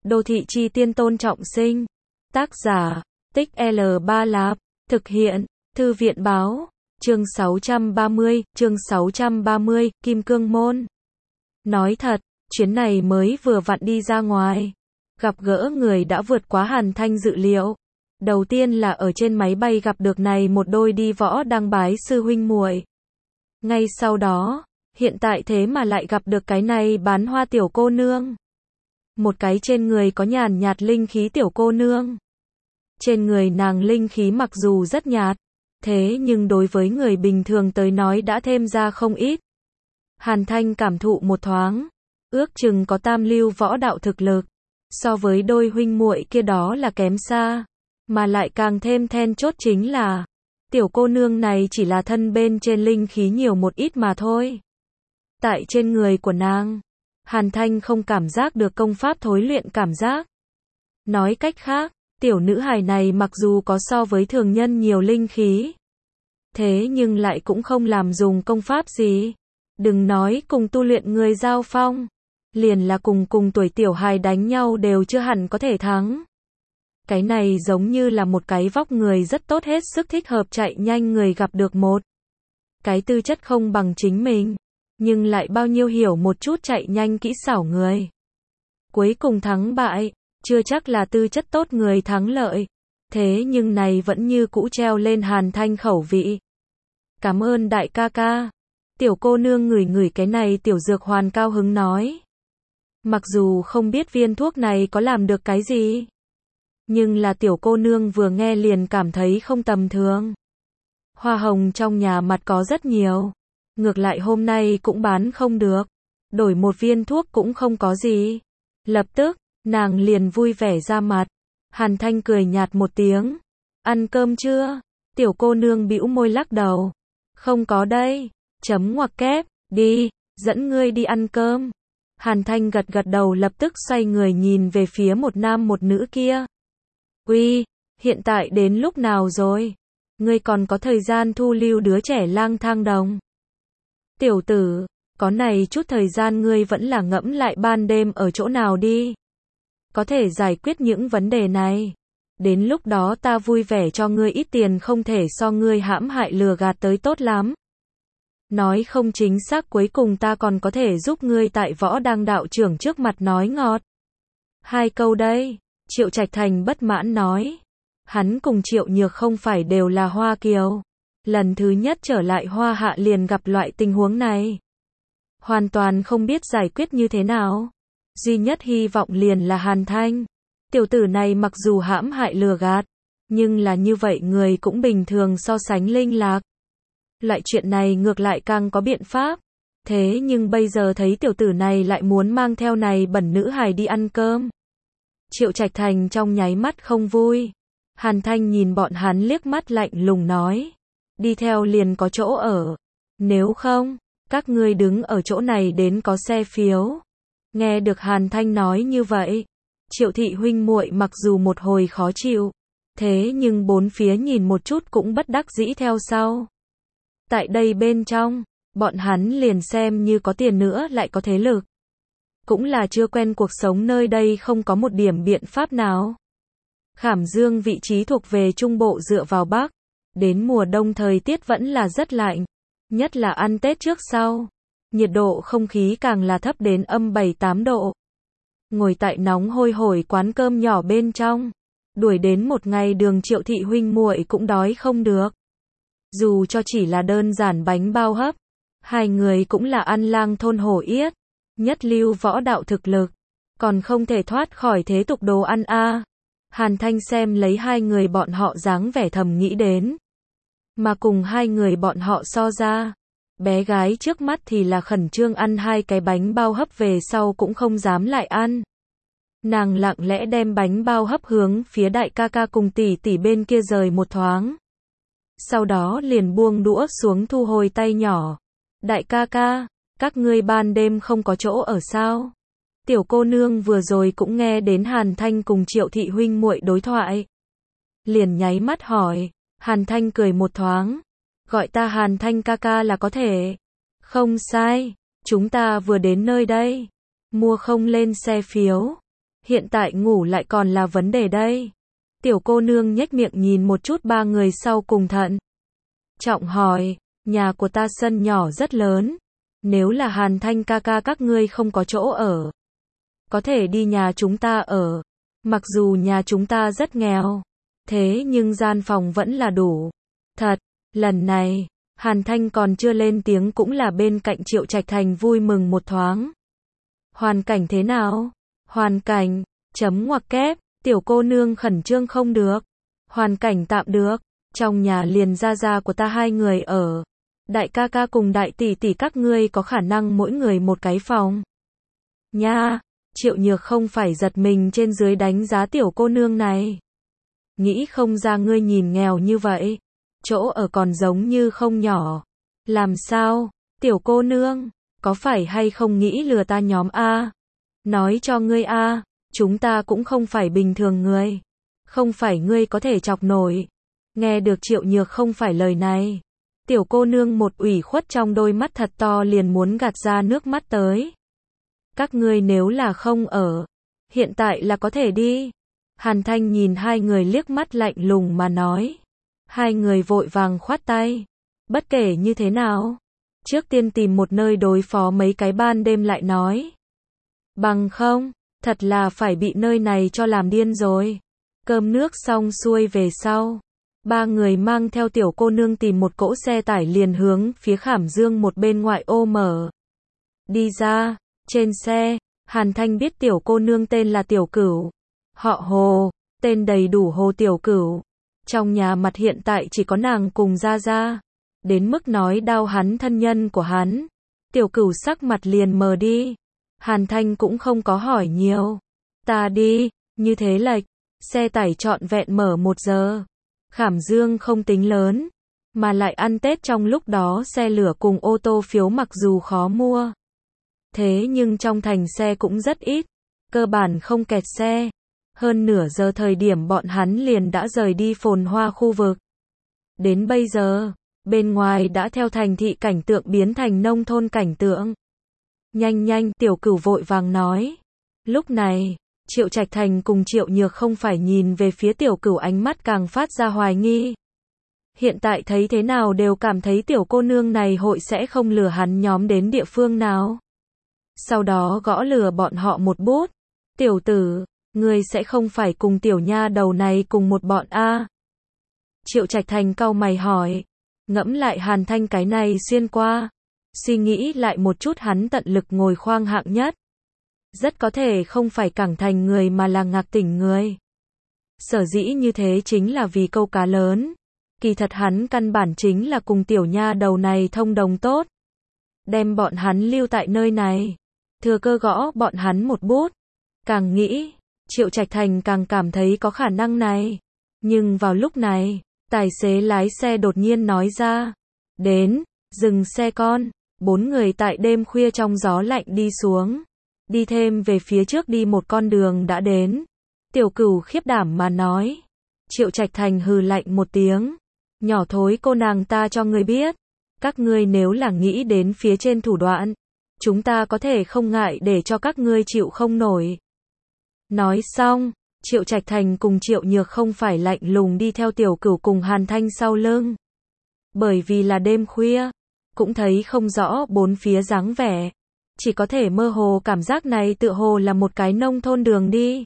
Đô thị chi tiên Tôn Trọng Sinh. Tác giả, Tích L3 Lạp. Thực hiện, Thư viện báo. Chương 630, Kim Cương Môn. Nói thật, chuyến này mới vừa vặn đi ra ngoài. Gặp gỡ người đã vượt quá Hàn Thanh dự liệu. Đầu tiên là ở trên máy bay gặp được này một đôi đi võ đang bái sư huynh muội. Ngay sau đó, hiện tại thế mà lại gặp được cái này bán hoa tiểu cô nương. Một cái trên người có nhàn nhạt linh khí tiểu cô nương. Trên người nàng linh khí mặc dù rất nhạt, thế nhưng đối với người bình thường tới nói đã thêm ra không ít. Hàn Thanh cảm thụ một thoáng, ước chừng có tam lưu võ đạo thực lực. So với đôi huynh muội kia đó là kém xa, mà lại càng thêm then chốt chính là tiểu cô nương này chỉ là thân bên trên linh khí nhiều một ít mà thôi. Tại trên người của nàng, Hàn Thanh không cảm giác được công pháp thối luyện cảm giác. Nói cách khác, tiểu nữ hài này mặc dù có so với thường nhân nhiều linh khí, thế nhưng lại cũng không làm dùng công pháp gì. Đừng nói cùng tu luyện người giao phong, liền là cùng tuổi tiểu hài đánh nhau đều chưa hẳn có thể thắng. Cái này giống như là một cái vóc người rất tốt hết sức thích hợp chạy nhanh người gặp được một cái tư chất không bằng chính mình, nhưng lại bao nhiêu hiểu một chút chạy nhanh kỹ xảo người. Cuối cùng thắng bại, chưa chắc là tư chất tốt người thắng lợi. Thế nhưng này vẫn như cũ treo lên Hàn Thanh khẩu vị. Cảm ơn đại ca ca. Tiểu cô nương ngửi ngửi cái này tiểu dược hoàn cao hứng nói. Mặc dù không biết viên thuốc này có làm được cái gì, nhưng là tiểu cô nương vừa nghe liền cảm thấy không tầm thường. Hoa hồng trong nhà mặt có rất nhiều, ngược lại hôm nay cũng bán không được, đổi một viên thuốc cũng không có gì. Lập tức, nàng liền vui vẻ ra mặt. Hàn Thanh cười nhạt một tiếng. Ăn cơm chưa? Tiểu cô nương bĩu môi lắc đầu. Không có đây. Chấm ngoặc kép, đi, dẫn ngươi đi ăn cơm. Hàn Thanh gật gật đầu lập tức xoay người nhìn về phía một nam một nữ kia. Uy, hiện tại đến lúc nào rồi? Ngươi còn có thời gian thu lưu đứa trẻ lang thang đồng? Tiểu tử, có này chút thời gian ngươi vẫn là ngẫm lại ban đêm ở chỗ nào đi. Có thể giải quyết những vấn đề này. Đến lúc đó ta vui vẻ cho ngươi ít tiền không thể so ngươi hãm hại lừa gạt tới tốt lắm. Nói không chính xác cuối cùng ta còn có thể giúp ngươi tại võ đang đạo trưởng trước mặt nói ngọt. Hai câu đây, Triệu Trạch Thành bất mãn nói. Hắn cùng Triệu Nhược không phải đều là Hoa Kiều. Lần thứ nhất trở lại Hoa Hạ liền gặp loại tình huống này. Hoàn toàn không biết giải quyết như thế nào. Duy nhất hy vọng liền là Hàn Thanh. Tiểu tử này mặc dù hãm hại lừa gạt, nhưng là như vậy người cũng bình thường so sánh linh lạc. Loại chuyện này ngược lại càng có biện pháp. Thế nhưng bây giờ thấy tiểu tử này lại muốn mang theo này bẩn nữ hài đi ăn cơm. Triệu Trạch Thành trong nháy mắt không vui. Hàn Thanh nhìn bọn hắn liếc mắt lạnh lùng nói. Đi theo liền có chỗ ở. Nếu không, các ngươi đứng ở chỗ này đến có xe phiếu. Nghe được Hàn Thanh nói như vậy, Triệu thị huynh muội mặc dù một hồi khó chịu, thế nhưng bốn phía nhìn một chút cũng bất đắc dĩ theo sau. Tại đây bên trong, bọn hắn liền xem như có tiền nữa lại có thế lực. Cũng là chưa quen cuộc sống nơi đây không có một điểm biện pháp nào. Khảm Dương vị trí thuộc về Trung Bộ dựa vào Bắc. Đến mùa đông thời tiết vẫn là rất lạnh. Nhất là ăn Tết trước sau. Nhiệt độ không khí càng là thấp đến âm 7-8 độ. Ngồi tại nóng hôi hổi quán cơm nhỏ bên trong. Đuổi đến một ngày đường Triệu thị huynh muội cũng đói không được. Dù cho chỉ là đơn giản bánh bao hấp. Hai người cũng là ăn lang thôn hổ yết. Nhất lưu võ đạo thực lực. Còn không thể thoát khỏi thế tục đồ ăn a. Hàn Thanh xem lấy hai người bọn họ dáng vẻ thầm nghĩ đến. Mà cùng hai người bọn họ so ra. Bé gái trước mắt thì là khẩn trương ăn hai cái bánh bao hấp về sau cũng không dám lại ăn. Nàng lặng lẽ đem bánh bao hấp hướng phía đại ca ca cùng tỷ tỷ bên kia rời một thoáng. Sau đó liền buông đũa xuống thu hồi tay nhỏ. Đại ca ca, các ngươi ban đêm không có chỗ ở sao? Tiểu cô nương vừa rồi cũng nghe đến Hàn Thanh cùng Triệu thị huynh muội đối thoại. Liền nháy mắt hỏi, Hàn Thanh cười một thoáng. Gọi ta Hàn Thanh ca ca là có thể. Không sai, chúng ta vừa đến nơi đây. Mua không lên xe phiếu. Hiện tại ngủ lại còn là vấn đề đây. Tiểu cô nương nhếch miệng nhìn một chút ba người sau cùng thận trọng hỏi, nhà của ta sân nhỏ rất lớn. Nếu là Hàn Thanh ca ca các ngươi không có chỗ ở, có thể đi nhà chúng ta ở. Mặc dù nhà chúng ta rất nghèo, thế nhưng gian phòng vẫn là đủ. Thật, lần này, Hàn Thanh còn chưa lên tiếng cũng là bên cạnh Triệu Trạch Thành vui mừng một thoáng. Hoàn cảnh thế nào? Hoàn cảnh, chấm ngoặc kép, tiểu cô nương khẩn trương không được. Hoàn cảnh tạm được, trong nhà liền gia của ta hai người ở. Đại ca ca cùng đại tỷ tỷ các ngươi có khả năng mỗi người một cái phòng. Nha, Triệu Nhược không phải giật mình trên dưới đánh giá tiểu cô nương này. Nghĩ không ra ngươi nhìn nghèo như vậy, chỗ ở còn giống như không nhỏ. Làm sao, tiểu cô nương, có phải hay không nghĩ lừa ta nhóm A? Nói cho ngươi A, chúng ta cũng không phải bình thường người. Không phải ngươi có thể chọc nổi. Nghe được Triệu Nhược không phải lời này. Tiểu cô nương một ủy khuất trong đôi mắt thật to liền muốn gạt ra nước mắt tới. Các ngươi nếu là không ở, hiện tại là có thể đi. Hàn Thanh nhìn hai người liếc mắt lạnh lùng mà nói. Hai người vội vàng khoát tay. Bất kể như thế nào, trước tiên tìm một nơi đối phó mấy cái ban đêm lại nói. Bằng không, thật là phải bị nơi này cho làm điên rồi. Cơm nước xong xuôi về sau, ba người mang theo tiểu cô nương tìm một cỗ xe tải liền hướng phía Khảm Dương một bên ngoại ô mở. Đi ra, trên xe, Hàn Thanh biết tiểu cô nương tên là Tiểu Cửu. Họ Hồ, tên đầy đủ Hồ Tiểu Cửu. Trong nhà mặt hiện tại chỉ có nàng cùng Gia. Đến mức nói đau hắn thân nhân của hắn. Tiểu Cửu sắc mặt liền mờ đi. Hàn Thanh cũng không có hỏi nhiều. Ta đi, như thế lệch. Xe tải trọn vẹn mở 1 giờ. Khảm Dương không tính lớn, mà lại ăn Tết trong lúc đó xe lửa cùng ô tô phiếu mặc dù khó mua. Thế nhưng trong thành xe cũng rất ít, cơ bản không kẹt xe. Hơn nửa giờ thời điểm bọn hắn liền đã rời đi phồn hoa khu vực. Đến bây giờ, bên ngoài đã theo thành thị cảnh tượng biến thành nông thôn cảnh tượng. Nhanh, Tiểu Cửu vội vàng nói. Lúc này, Triệu Trạch Thành cùng Triệu Nhược không phải nhìn về phía Tiểu Cửu ánh mắt càng phát ra hoài nghi. Hiện tại thấy thế nào đều cảm thấy tiểu cô nương này hội sẽ không lừa hắn nhóm đến địa phương nào. Sau đó gõ lừa bọn họ một bút. Tiểu tử, ngươi sẽ không phải cùng tiểu nha đầu này cùng một bọn a? Triệu Trạch Thành cau mày hỏi. Ngẫm lại Hàn Thanh cái này xuyên qua. Suy nghĩ lại một chút hắn tận lực ngồi khoang hạng nhất. Rất có thể không phải Cảng Thành người mà là Ngạc Tỉnh người. Sở dĩ như thế chính là vì câu cá lớn. Kỳ thật hắn căn bản chính là cùng tiểu nha đầu này thông đồng tốt. Đem bọn hắn lưu tại nơi này. Thừa cơ gõ bọn hắn một bút. Càng nghĩ, Triệu Trạch Thành càng cảm thấy có khả năng này. Nhưng vào lúc này, tài xế lái xe đột nhiên nói ra. Đến, dừng xe con. 4 người tại đêm khuya trong gió lạnh đi xuống. Đi thêm về phía trước đi một con đường đã đến. Tiểu Cửu khiếp đảm mà nói. Triệu Trạch Thành hừ lạnh một tiếng. Nhỏ thối cô nàng ta cho ngươi biết. Các ngươi nếu là nghĩ đến phía trên thủ đoạn, chúng ta có thể không ngại để cho các ngươi chịu không nổi. Nói xong, Triệu Trạch Thành cùng Triệu Nhược không phải lạnh lùng đi theo Tiểu Cửu cùng Hàn Thanh sau lưng. Bởi vì là đêm khuya, cũng thấy không rõ bốn phía dáng vẻ. Chỉ có thể mơ hồ cảm giác này tựa hồ là một cái nông thôn đường đi.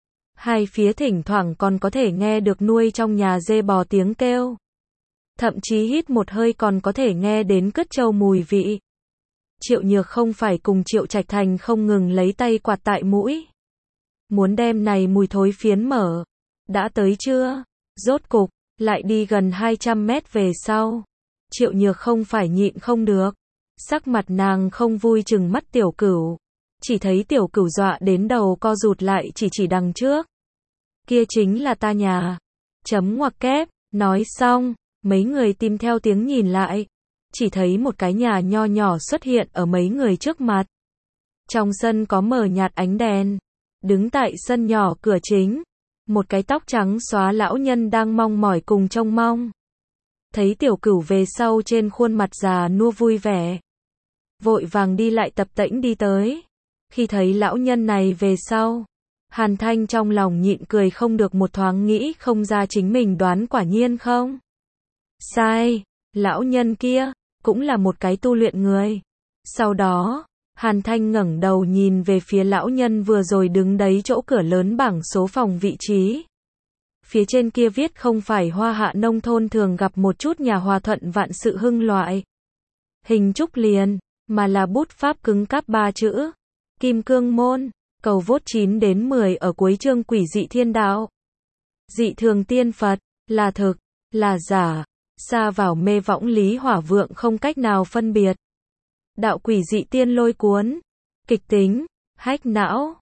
Hai phía thỉnh thoảng còn có thể nghe được nuôi trong nhà dê bò tiếng kêu. Thậm chí hít một hơi còn có thể nghe đến cứt trâu mùi vị. Triệu Nhược không phải cùng Triệu Trạch Thành không ngừng lấy tay quạt tại mũi. Muốn đem này mùi thối phiến mở. Đã tới chưa? Rốt cục, lại đi gần 200 mét về sau. Triệu Nhược không phải nhịn không được. Sắc mặt nàng không vui chừng mắt Tiểu Cửu. Chỉ thấy Tiểu Cửu dọa đến đầu co rụt lại chỉ đằng trước. Kia chính là ta nhà. Chấm ngoặc kép, nói xong, mấy người tìm theo tiếng nhìn lại. Chỉ thấy một cái nhà nho nhỏ xuất hiện ở mấy người trước mặt. Trong sân có mờ nhạt ánh đèn. Đứng tại sân nhỏ cửa chính. Một cái tóc trắng xóa lão nhân đang mong mỏi cùng trông mong. Thấy Tiểu Cửu về sau trên khuôn mặt già nua vui vẻ. Vội vàng đi lại tập tễnh đi tới. Khi thấy lão nhân này về sau, Hàn Thanh trong lòng nhịn cười không được một thoáng nghĩ không ra chính mình đoán quả nhiên không. Sai, lão nhân kia, cũng là một cái tu luyện người. Sau đó, Hàn Thanh ngẩng đầu nhìn về phía lão nhân vừa rồi đứng đấy chỗ cửa lớn bảng số phòng vị trí. Phía trên kia viết không phải Hoa Hạ nông thôn thường gặp một chút nhà hòa thuận vạn sự hưng loại hình trúc liền, mà là bút pháp cứng cáp 3 chữ. Kim Cương Môn, cầu vote 9 đến 10 ở cuối chương Quỷ dị thiên đạo. Dị thường tiên Phật, là thực, là giả, xa vào mê võng Lý Hỏa Vượng không cách nào phân biệt. Đạo quỷ dị tiên lôi cuốn, kịch tính, hách não.